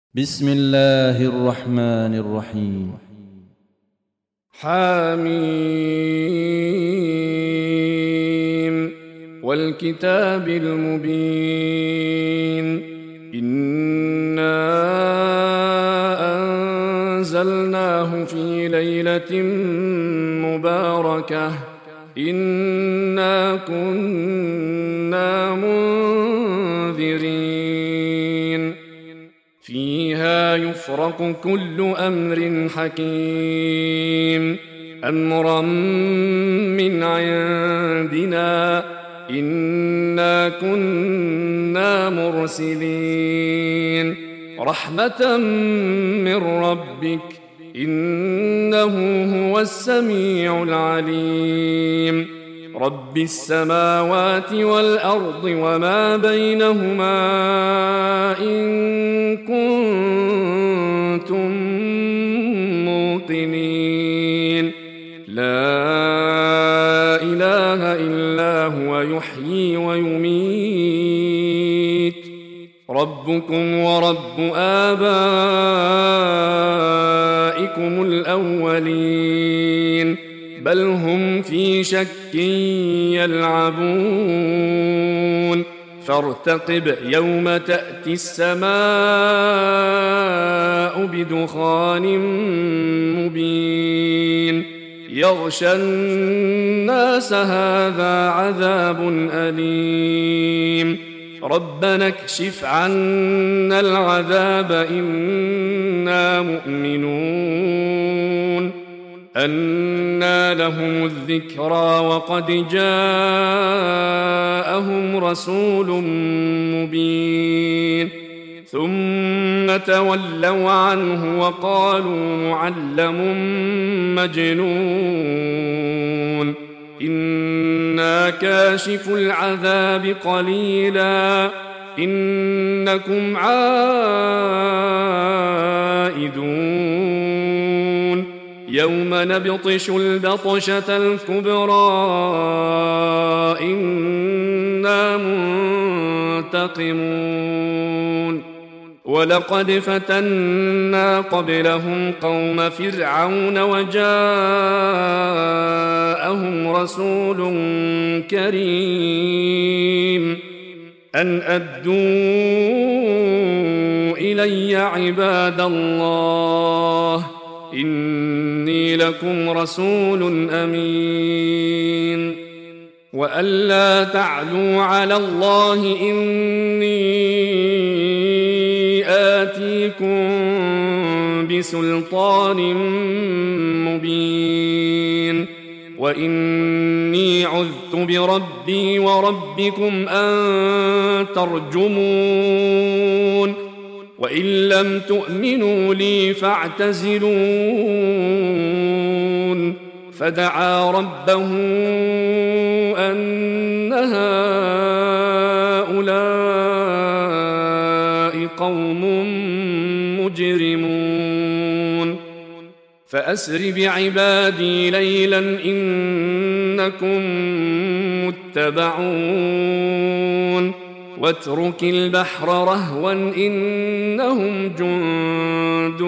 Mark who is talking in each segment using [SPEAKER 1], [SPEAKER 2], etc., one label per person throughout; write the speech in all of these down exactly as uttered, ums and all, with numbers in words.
[SPEAKER 1] بسم الله الرحمن الرحيم.
[SPEAKER 2] حميم والكتاب المبين إنا أنزلناه في ليلة مباركة إنا كنا منذرين فيها يفرق كل أمر حكيم أمرا من عندنا إنا كنا مرسلين رحمة من ربك إنه هو السميع العليم رب السماوات والأرض وما بينهما إن كنتم موقنين لا إله إلا هو يحيي ويميت ربكم ورب آبائكم الأولين بل هم في شك يلعبون فارتقب يوم تأتي السماء بدخان مبين يغشى الناس هذا عذاب أليم ربنا اكشف عنا العذاب إنا مؤمنون أنى لهم الذكرى وقد جاءهم رسول مبين ثم تولوا عنه وقالوا معلم مجنون إنا كاشف العذاب قليلا إنكم عائدون يوم نبطش البطشة الكبرى إنا منتقمون ولقد فتنا قبلهم قوم فرعون وجاءهم رسول كريم أن أدوا إلي عباد الله إني لكم رسول أمين وألا تعلوا على الله إني آتيكم بسلطان مبين وإني عذت بربي وربكم أن ترجمون وإن لم تؤمنوا لي فاعتزلون فدعا ربه أن هؤلاء قوم مجرمون فأسر بعبادي ليلا إنكم متبعون واترك البحر رهوا إنهم جند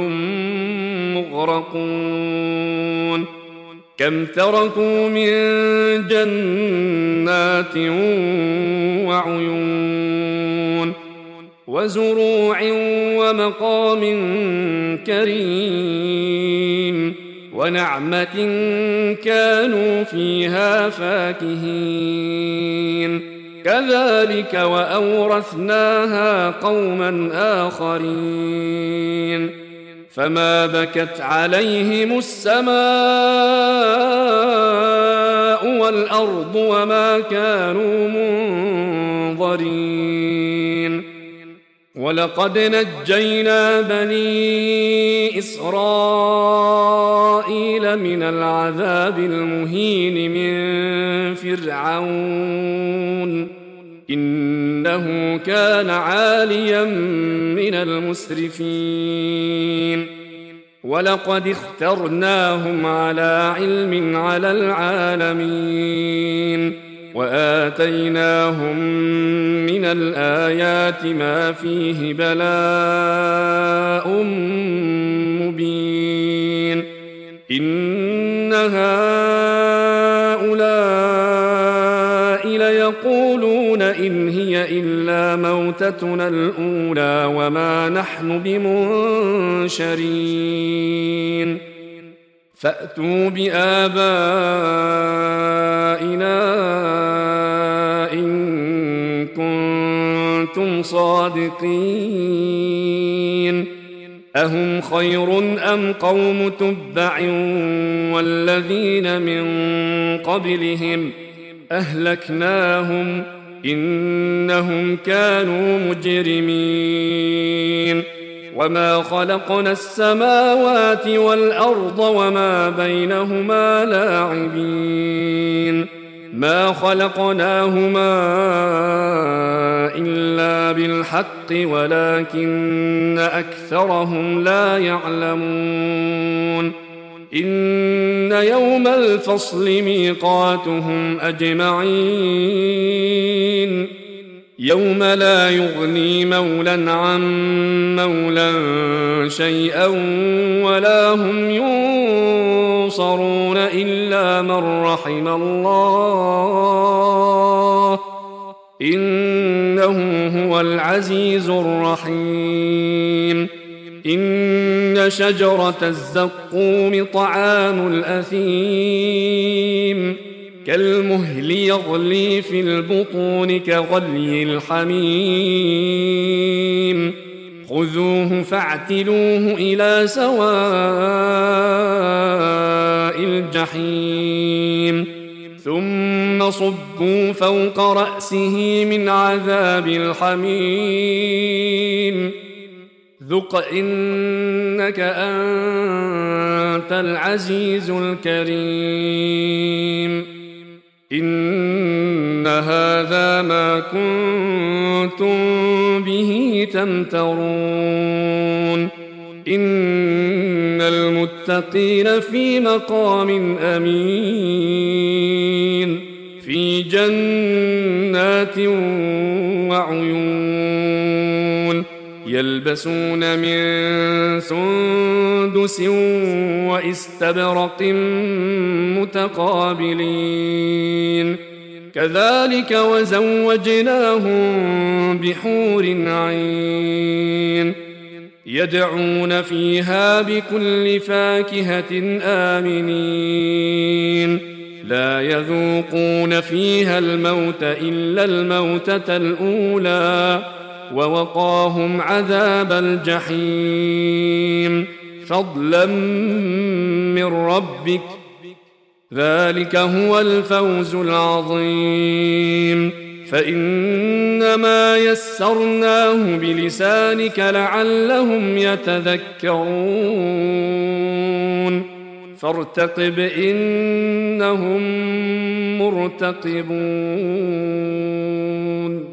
[SPEAKER 2] مغرقون كم تركوا من جنات وعيون وزروع ومقام كريم ونعمة كانوا فيها فاكهين كذلك وأورثناها قوما آخرين فما بكت عليهم السماء والأرض وما كانوا منظرين ولقد نجينا بني إسرائيل من العذاب المهين من فرعون إنه كان عاليا من المسرفين ولقد اخترناهم على علم على العالمين وآتيناهم من الآيات ما فيه بلاء مبين إن هؤلاء ليقولون إن هي إلا موتتنا الأولى وما نحن بمنشرين فأتوا بآبائنا إن كنتم صادقين أهم خير أم قوم تبع والذين من قبلهم أهلكناهم إنهم كانوا مجرمين وما خلقنا السماوات والأرض وما بينهما لاعبين ما خلقناهما إلا بالحق ولكن أكثرهم لا يعلمون إن يوم الفصل ميقاتهم أجمعين يوم لا يغني مولى عن مولى شيئا ولا هم ينصرون إلا من رحم الله إنه هو العزيز الرحيم إن شجرة الزقوم طعام الأثيم كالمهل يغلي في البطون كغلي الحميم خذوه فاعتلوه إلى سواء الجحيم ثم صبوا فوق رأسه من عذاب الحميم ذق إنك أنت العزيز الكريم إن هذا ما كنتم به تمترون إن المتقين في مقام أمين في جنات وعيون يلبسون من سندس واستبرق متقابلين كذلك وزوجناهم بحور عين يدعون فيها بكل فاكهة آمنين لا يذوقون فيها الموت إلا الموتة الأولى ووقاهم عذاب الجحيم فضلا من ربك ذلك هو الفوز العظيم فإنما يسرناه بلسانك لعلهم يتذكرون فارتقب إنهم مرتقبون